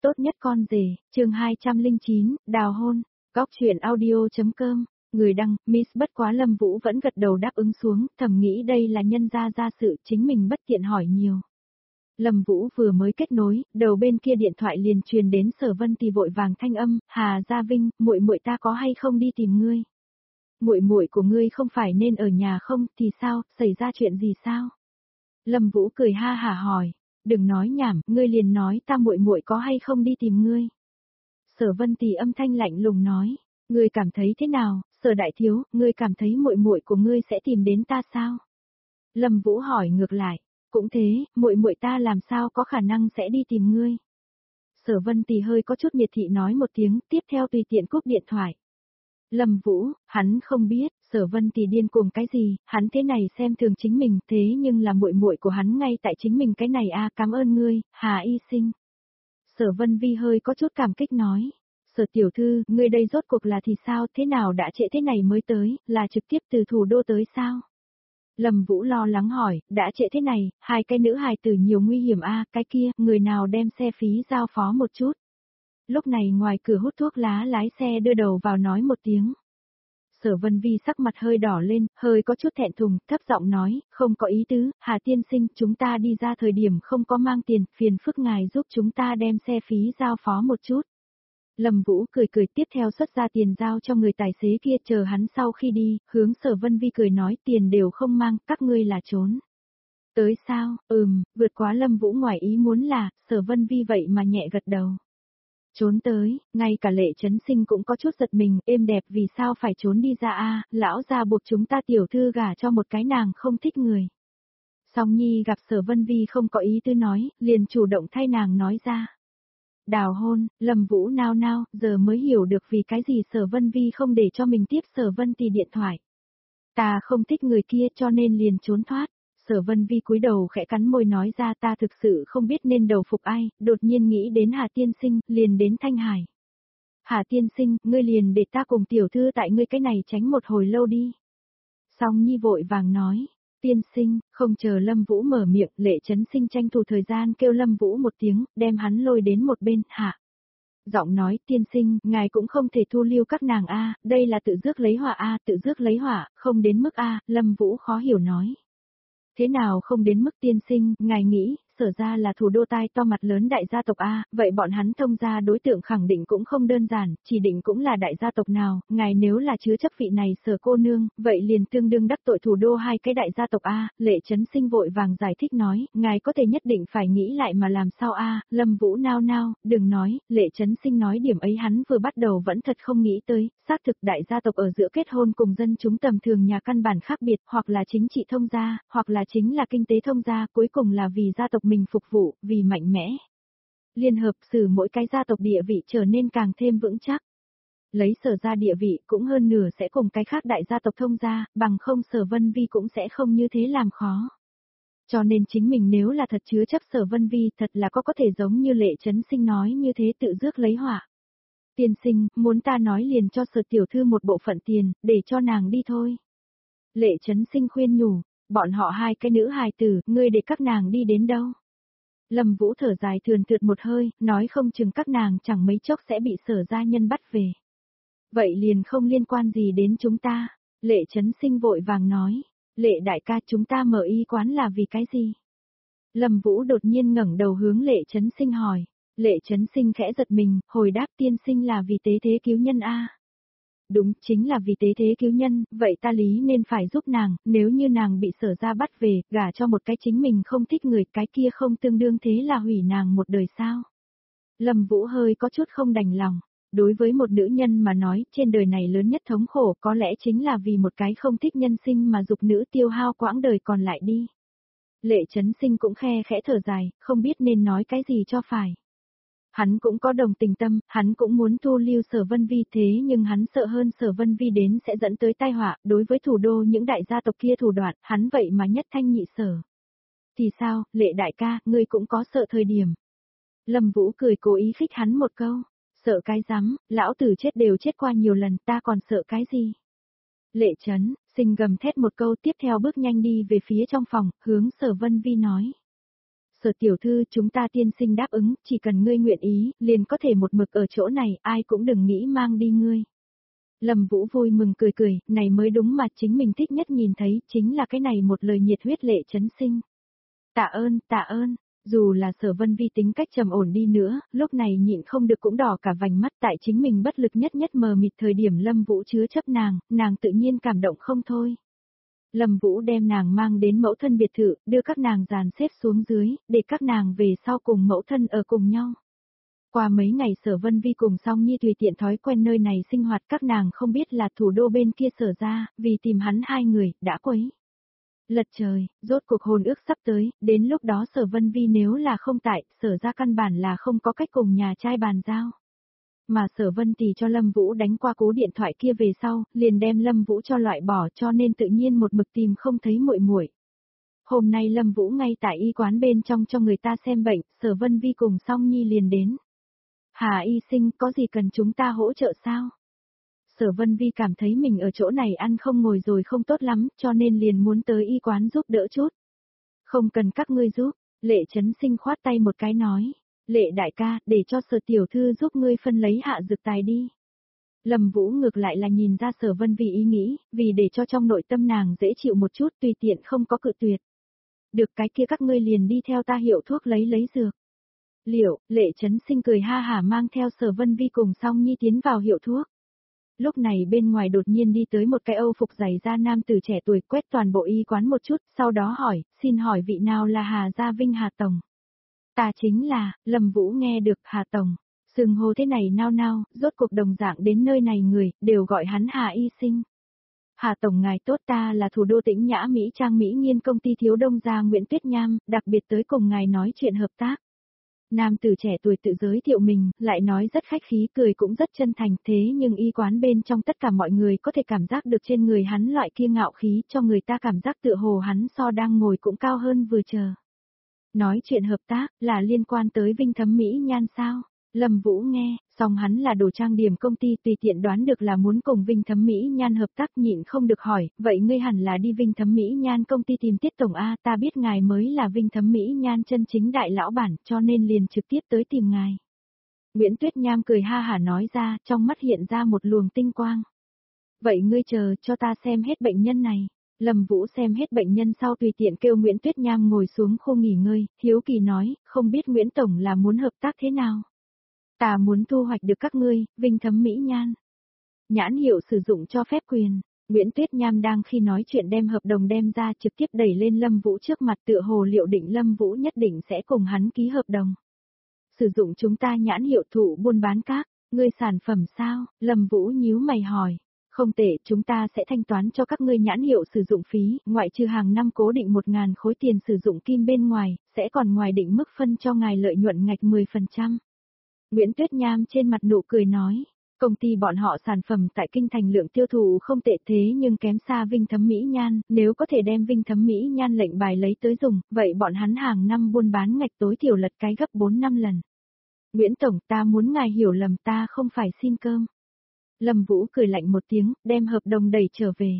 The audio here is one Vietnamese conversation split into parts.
Tốt nhất con rể, chương 209, đào hôn, góc truyện audio.com, người đăng, Miss bất quá Lâm Vũ vẫn gật đầu đáp ứng xuống, thầm nghĩ đây là nhân gia sự chính mình bất tiện hỏi nhiều. Lâm Vũ vừa mới kết nối, đầu bên kia điện thoại liền truyền đến Sở Vân Tì vội vàng thanh âm, Hà Gia Vinh, muội muội ta có hay không đi tìm ngươi? Muội muội của ngươi không phải nên ở nhà không, thì sao, xảy ra chuyện gì sao? Lâm Vũ cười ha hả hỏi, đừng nói nhảm, ngươi liền nói ta muội muội có hay không đi tìm ngươi. Sở Vân Tì âm thanh lạnh lùng nói, ngươi cảm thấy thế nào, Sở đại thiếu, ngươi cảm thấy muội muội của ngươi sẽ tìm đến ta sao? Lâm Vũ hỏi ngược lại, cũng thế, muội muội ta làm sao có khả năng sẽ đi tìm ngươi? Sở Vân Tì hơi có chút miệt thị nói một tiếng, tiếp theo tùy tiện cúp điện thoại. Lâm Vũ, hắn không biết, Sở Vân Tì điên cuồng cái gì, hắn thế này xem thường chính mình, thế nhưng là muội muội của hắn ngay tại chính mình cái này a, cảm ơn ngươi, Hà Y Sinh. Sở Vân Vi hơi có chút cảm kích nói, Sở tiểu thư, ngươi đây rốt cuộc là thì sao, thế nào đã trễ thế này mới tới, là trực tiếp từ thủ đô tới sao? Lâm Vũ lo lắng hỏi, đã trễ thế này, hai cái nữ hài tử nhiều nguy hiểm a, cái kia, người nào đem xe phí giao phó một chút. Lúc này ngoài cửa hút thuốc lá lái xe đưa đầu vào nói một tiếng. Sở Vân Vi sắc mặt hơi đỏ lên, hơi có chút thẹn thùng, thấp giọng nói, không có ý tứ, Hà tiên sinh, chúng ta đi ra thời điểm không có mang tiền, phiền phức ngài giúp chúng ta đem xe phí giao phó một chút. Lâm Vũ cười cười tiếp theo xuất ra tiền giao cho người tài xế kia, chờ hắn sau khi đi, hướng Sở Vân Vi cười nói tiền đều không mang, các ngươi là trốn. Tới sao, vượt quá Lâm Vũ ngoài ý muốn là, Sở Vân Vi vậy mà nhẹ gật đầu. Trốn tới, ngay cả Lệ Chấn Sinh cũng có chút giật mình, êm đẹp vì sao phải trốn đi ra a, lão gia buộc chúng ta tiểu thư gả cho một cái nàng không thích người. Song Nhi gặp Sở Vân Vi không có ý tứ nói, liền chủ động thay nàng nói ra. Đào hôn, Lâm Vũ nao nao, giờ mới hiểu được vì cái gì Sở Vân Vi không để cho mình tiếp Sở Vân Tì điện thoại. Ta không thích người kia cho nên liền trốn thoát. Sở Vân Vi cúi đầu khẽ cắn môi nói ra ta thực sự không biết nên đầu phục ai, đột nhiên nghĩ đến Hà Tiên Sinh, liền đến Thanh Hải. Hà Tiên Sinh, ngươi liền để ta cùng tiểu thư tại ngươi cái này tránh một hồi lâu đi. Song Nhi vội vàng nói, Tiên Sinh, không chờ Lâm Vũ mở miệng, Lệ Chấn Sinh tranh thủ thời gian kêu Lâm Vũ một tiếng, đem hắn lôi đến một bên, hạ. Giọng nói, Tiên Sinh, ngài cũng không thể thu lưu các nàng a, đây là tự rước lấy họa a, tự rước lấy họa, không đến mức a, Lâm Vũ khó hiểu nói. Thế nào không đến mức Tiên Sinh, ngài nghĩ, Sở ra là thủ đô tai to mặt lớn đại gia tộc A, vậy bọn hắn thông gia đối tượng khẳng định cũng không đơn giản, chỉ định cũng là đại gia tộc nào, ngài nếu là chứa chấp vị này Sở cô nương, vậy liền tương đương đắc tội thủ đô hai cái đại gia tộc A, Lệ Chấn Sinh vội vàng giải thích nói, ngài có thể nhất định phải nghĩ lại mà làm sao A, Lâm Vũ nao nao, đừng nói, Lệ Chấn Sinh nói điểm ấy hắn vừa bắt đầu vẫn thật không nghĩ tới, xác thực đại gia tộc ở giữa kết hôn cùng dân chúng tầm thường nhà căn bản khác biệt, hoặc là chính trị thông gia, hoặc là chính là kinh tế thông gia, cuối cùng là vì gia tộc mình phục vụ, vì mạnh mẽ. Liên hợp xử mỗi cái gia tộc địa vị trở nên càng thêm vững chắc. Lấy Sở ra địa vị cũng hơn nửa sẽ cùng cái khác đại gia tộc thông gia, bằng không Sở Vân Vi cũng sẽ không như thế làm khó. Cho nên chính mình nếu là thật chứa chấp Sở Vân Vi thật là có thể giống như Lệ Chấn Sinh nói như thế tự rước lấy họa. Tiên Sinh, muốn ta nói liền cho Sở tiểu thư một bộ phận tiền, để cho nàng đi thôi. Lệ Chấn Sinh khuyên nhủ, bọn họ hai cái nữ hài tử, ngươi để các nàng đi đến đâu? Lâm Vũ thở dài thườn thượt một hơi, nói không chừng các nàng chẳng mấy chốc sẽ bị Sở gia nhân bắt về. Vậy liền không liên quan gì đến chúng ta, Lệ Chấn Sinh vội vàng nói, Lệ đại ca chúng ta mở y quán là vì cái gì? Lâm Vũ đột nhiên ngẩng đầu hướng Lệ Chấn Sinh hỏi, Lệ Chấn Sinh khẽ giật mình, hồi đáp Tiên Sinh là vì tế thế cứu nhân a. Đúng, chính là vì tế thế cứu nhân, vậy ta lý nên phải giúp nàng, nếu như nàng bị Sở gia bắt về, gả cho một cái chính mình không thích người, cái kia không tương đương thế là hủy nàng một đời sao? Lâm Vũ hơi có chút không đành lòng, đối với một nữ nhân mà nói, trên đời này lớn nhất thống khổ có lẽ chính là vì một cái không thích nhân sinh mà dục nữ tiêu hao quãng đời còn lại đi. Lệ Chấn Sinh cũng khe khẽ thở dài, không biết nên nói cái gì cho phải. Hắn cũng có đồng tình tâm, hắn cũng muốn thu lưu Sở Vân Vi thế nhưng hắn sợ hơn Sở Vân Vi đến sẽ dẫn tới tai họa, đối với thủ đô những đại gia tộc kia thủ đoạn, hắn vậy mà nhất thanh nhị sở. Thì sao, Lệ đại ca, ngươi cũng có sợ thời điểm. Lâm Vũ cười cố ý khích hắn một câu, sợ cái rắm, lão tử chết đều chết qua nhiều lần, ta còn sợ cái gì. Lệ Chấn Sinh gầm thét một câu tiếp theo bước nhanh đi về phía trong phòng, hướng Sở Vân Vi nói. Sở tiểu thư, chúng ta tiên sinh đáp ứng, chỉ cần ngươi nguyện ý, liền có thể một mực ở chỗ này, ai cũng đừng nghĩ mang đi ngươi. Lâm Vũ vui mừng cười cười, này mới đúng mà chính mình thích nhất nhìn thấy, chính là cái này một lời nhiệt huyết lệ chấn sinh. Tạ ơn, dù là Sở Vân Vi tính cách trầm ổn đi nữa, lúc này nhịn không được cũng đỏ cả vành mắt tại chính mình bất lực nhất mờ mịt thời điểm Lâm Vũ chứa chấp nàng tự nhiên cảm động không thôi. Lâm Vũ đem nàng mang đến mẫu thân biệt thự, đưa các nàng dàn xếp xuống dưới, để các nàng về sau cùng mẫu thân ở cùng nhau. Qua mấy ngày Sở Vân Vi cùng Song Nhi tùy tiện thói quen nơi này sinh hoạt, các nàng không biết là thủ đô bên kia Sở ra, vì tìm hắn hai người, đã quấy. Lật trời, rốt cuộc hôn ước sắp tới, đến lúc đó Sở Vân Vi nếu là không tại, Sở ra căn bản là không có cách cùng nhà trai bàn giao. Mà Sở Vân Tỷ cho Lâm Vũ đánh qua cú điện thoại kia về sau, liền đem Lâm Vũ cho loại bỏ, cho nên tự nhiên một mực tìm không thấy muội muội. Hôm nay Lâm Vũ ngay tại y quán bên trong cho người ta xem bệnh, Sở Vân Vi cùng Song Nhi liền đến. Hà y sinh, có gì cần chúng ta hỗ trợ sao? Sở Vân Vi cảm thấy mình ở chỗ này ăn không ngồi rồi không tốt lắm, cho nên liền muốn tới y quán giúp đỡ chút. Không cần các ngươi giúp, Lệ Chấn Sinh khoát tay một cái nói. Lệ đại ca, để cho Sở tiểu thư giúp ngươi phân lấy hạ dược tài đi. Lâm Vũ ngược lại là nhìn ra Sở Vân Vi ý nghĩ, vì để cho trong nội tâm nàng dễ chịu một chút tùy tiện không có cự tuyệt. Được cái kia các ngươi liền đi theo ta hiệu thuốc lấy dược. Liệu, Lệ Chấn Sinh cười ha hả mang theo Sở Vân Vi cùng Song Nhi tiến vào hiệu thuốc. Lúc này bên ngoài đột nhiên đi tới một cái Âu phục dày da nam tử trẻ tuổi quét toàn bộ y quán một chút, sau đó hỏi, xin hỏi vị nào là Hà Gia Vinh Hà Tổng? Ta chính là, Lâm Vũ nghe được Hà Tổng, xưng hô thế này nao, rốt cuộc đồng dạng đến nơi này người, đều gọi hắn Hà y sinh. Hà Tổng ngài tốt, ta là thủ đô Tĩnh Nhã Mỹ Trang Mỹ Nghiên công ty thiếu đông gia Nguyễn Tuyết Nham, đặc biệt tới cùng ngài nói chuyện hợp tác. Nam tử trẻ tuổi tự giới thiệu mình, lại nói rất khách khí, cười cũng rất chân thành, thế nhưng y quán bên trong tất cả mọi người có thể cảm giác được trên người hắn loại kia ngạo khí, cho người ta cảm giác tựa hồ hắn so đang ngồi cũng cao hơn vừa chờ. Nói chuyện hợp tác, là liên quan tới Vinh Thấm Mỹ Nhan sao? Lâm Vũ nghe, song hắn là đồ trang điểm công ty tùy tiện đoán được là muốn cùng Vinh Thấm Mỹ Nhan hợp tác, nhịn không được hỏi, vậy ngươi hẳn là đi Vinh Thấm Mỹ Nhan công ty tìm Tiết Tổng A, ta biết ngài mới là Vinh Thấm Mỹ Nhan chân chính đại lão bản, cho nên liền trực tiếp tới tìm ngài. Nguyễn Tuyết Nham cười ha hả nói ra, trong mắt hiện ra một luồng tinh quang. Vậy ngươi chờ cho ta xem hết bệnh nhân này. Lâm Vũ xem hết bệnh nhân sau tùy tiện kêu Nguyễn Tuyết Nham ngồi xuống khu nghỉ ngơi, hiếu kỳ nói, không biết Nguyễn Tổng là muốn hợp tác thế nào? Ta muốn thu hoạch được các ngươi, Vinh Thấm Mỹ Nhan. Nhãn hiệu sử dụng cho phép quyền. Nguyễn Tuyết Nham đang khi nói chuyện đem hợp đồng đem ra trực tiếp đẩy lên Lâm Vũ trước mặt, tựa hồ liệu định Lâm Vũ nhất định sẽ cùng hắn ký hợp đồng. Sử dụng chúng ta nhãn hiệu thụ buôn bán các, ngươi sản phẩm sao? Lâm Vũ nhíu mày hỏi. Không tệ, chúng ta sẽ thanh toán cho các ngươi nhãn hiệu sử dụng phí, ngoại trừ hàng năm cố định 1.000 khối tiền sử dụng kim bên ngoài, sẽ còn ngoài định mức phân cho ngài lợi nhuận ngạch 10%. Nguyễn Tuyết Nham trên mặt nụ cười nói, công ty bọn họ sản phẩm tại kinh thành lượng tiêu thụ không tệ thế nhưng kém xa Vinh Thấm Mỹ Nhan, nếu có thể đem Vinh Thấm Mỹ Nhan lệnh bài lấy tới dùng, vậy bọn hắn hàng năm buôn bán ngạch tối thiểu lật cái gấp 4-5 lần. Nguyễn Tổng, ta muốn ngài hiểu lầm, ta không phải xin cơm. Lâm Vũ cười lạnh một tiếng, đem hợp đồng đẩy trở về.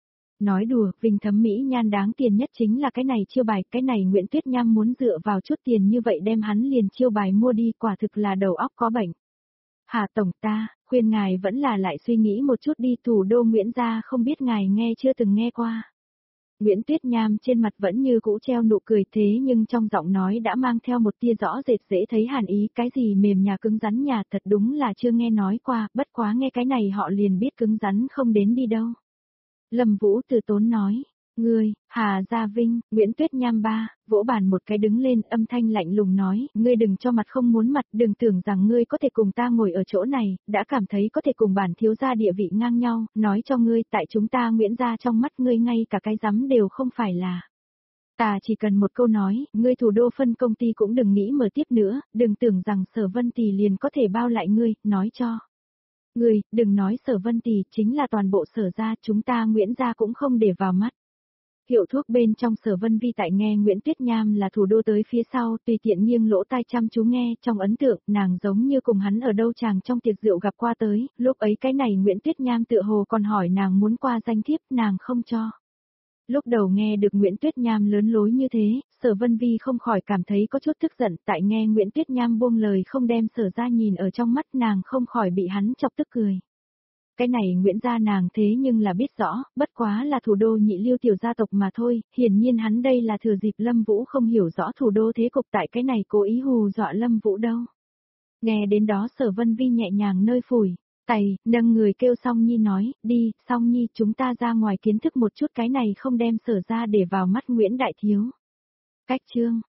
Nói đùa, Vinh Thấm Mỹ Nhan đáng tiền nhất chính là cái này chiêu bài, cái này Nguyễn Tuyết Nham muốn dựa vào chút tiền như vậy đem hắn liền chiêu bài mua đi, quả thực là đầu óc có bệnh. Hà Tổng, ta, khuyên ngài vẫn là lại suy nghĩ một chút đi, thủ đô Nguyễn gia không biết ngài nghe chưa từng nghe qua. Nguyễn Tuyết Nham trên mặt vẫn như cũ treo nụ cười thế nhưng trong giọng nói đã mang theo một tia rõ rệt dễ thấy hàn ý, cái gì mềm nhà cứng rắn nhà thật đúng là chưa nghe nói qua, bất quá nghe cái này họ liền biết cứng rắn không đến đi đâu. Lâm Vũ từ tốn nói, ngươi, Hà Gia Vinh, Nguyễn Tuyết Nham ba, vỗ bàn một cái đứng lên, âm thanh lạnh lùng nói, ngươi đừng cho mặt không muốn mặt, đừng tưởng rằng ngươi có thể cùng ta ngồi ở chỗ này, đã cảm thấy có thể cùng bản thiếu gia địa vị ngang nhau, nói cho ngươi, tại chúng ta Nguyễn gia trong mắt ngươi ngay cả cái rắm đều không phải là. Ta chỉ cần một câu nói, ngươi thủ đô phân công ty cũng đừng nghĩ mở tiếp nữa, đừng tưởng rằng Sở Vân Tỷ liền có thể bao lại ngươi, nói cho. Ngươi, đừng nói Sở Vân Tỷ, chính là toàn bộ Sở gia, chúng ta Nguyễn gia cũng không để vào mắt. Hiệu thuốc bên trong Sở Vân Vi tại nghe Nguyễn Tuyết Nham là thủ đô tới phía sau, tùy tiện nghiêng lỗ tai chăm chú nghe, trong ấn tượng, nàng giống như cùng hắn ở đâu chàng trong tiệc rượu gặp qua tới, lúc ấy cái này Nguyễn Tuyết Nham tựa hồ còn hỏi nàng muốn qua danh thiếp, nàng không cho. Lúc đầu nghe được Nguyễn Tuyết Nham lớn lối như thế, Sở Vân Vi không khỏi cảm thấy có chút tức giận, tại nghe Nguyễn Tuyết Nham buông lời không đem Sở gia nhìn ở trong mắt, nàng không khỏi bị hắn chọc tức cười. Cái này Nguyễn gia nàng thế nhưng là biết rõ, bất quá là thủ đô nhị lưu tiểu gia tộc mà thôi, hiển nhiên hắn đây là thừa dịp Lâm Vũ không hiểu rõ thủ đô thế cục tại cái này cố ý hù dọa Lâm Vũ đâu. Nghe đến đó Sở Vân Vi nhẹ nhàng nơi phủi tay, nâng người kêu Song Nhi nói, đi, Song Nhi chúng ta ra ngoài kiến thức một chút cái này không đem Sở ra để vào mắt Nguyễn Đại Thiếu. Cách chương